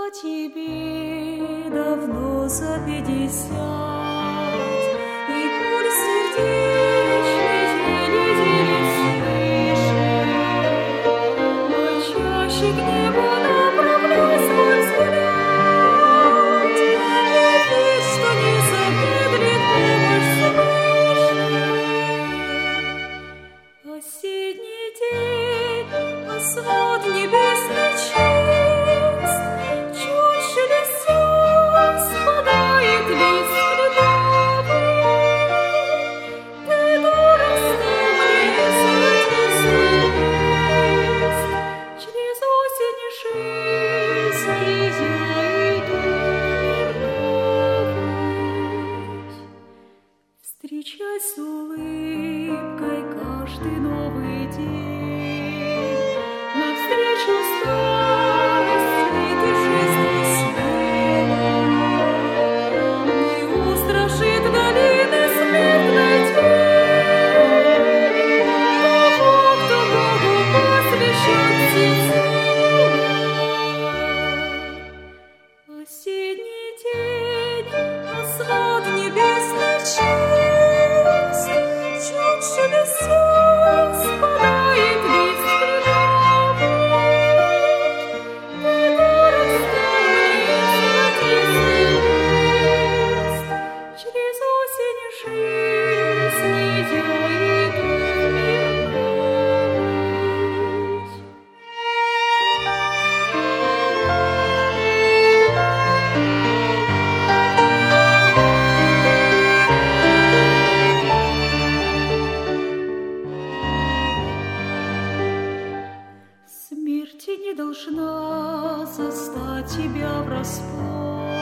тебе давно за 50, и пульс сердечный еле-еле слышит, но чаще к небу направляй свой взгляд, и верь, что не замедлит помощь свыше. Осенний день, свод небесный чист, чуть шелестя спадает лист ледовый. Ты дорог стал мне, золотистый лист, через осень жизни я иду вернусь. Встречай с улыбкой каждый новый день, навстречу старости путешествуй смело. Не устрашит долины смертной тень того, кто Богу посвящен всецело. Осенний день, свод небесный чист, чуть шелестя спадает лист ледовый. Ты дорог стал мне, золотистый лист, через осень жизни я иду вернусь. Смерть не должна застать тебя врасплох.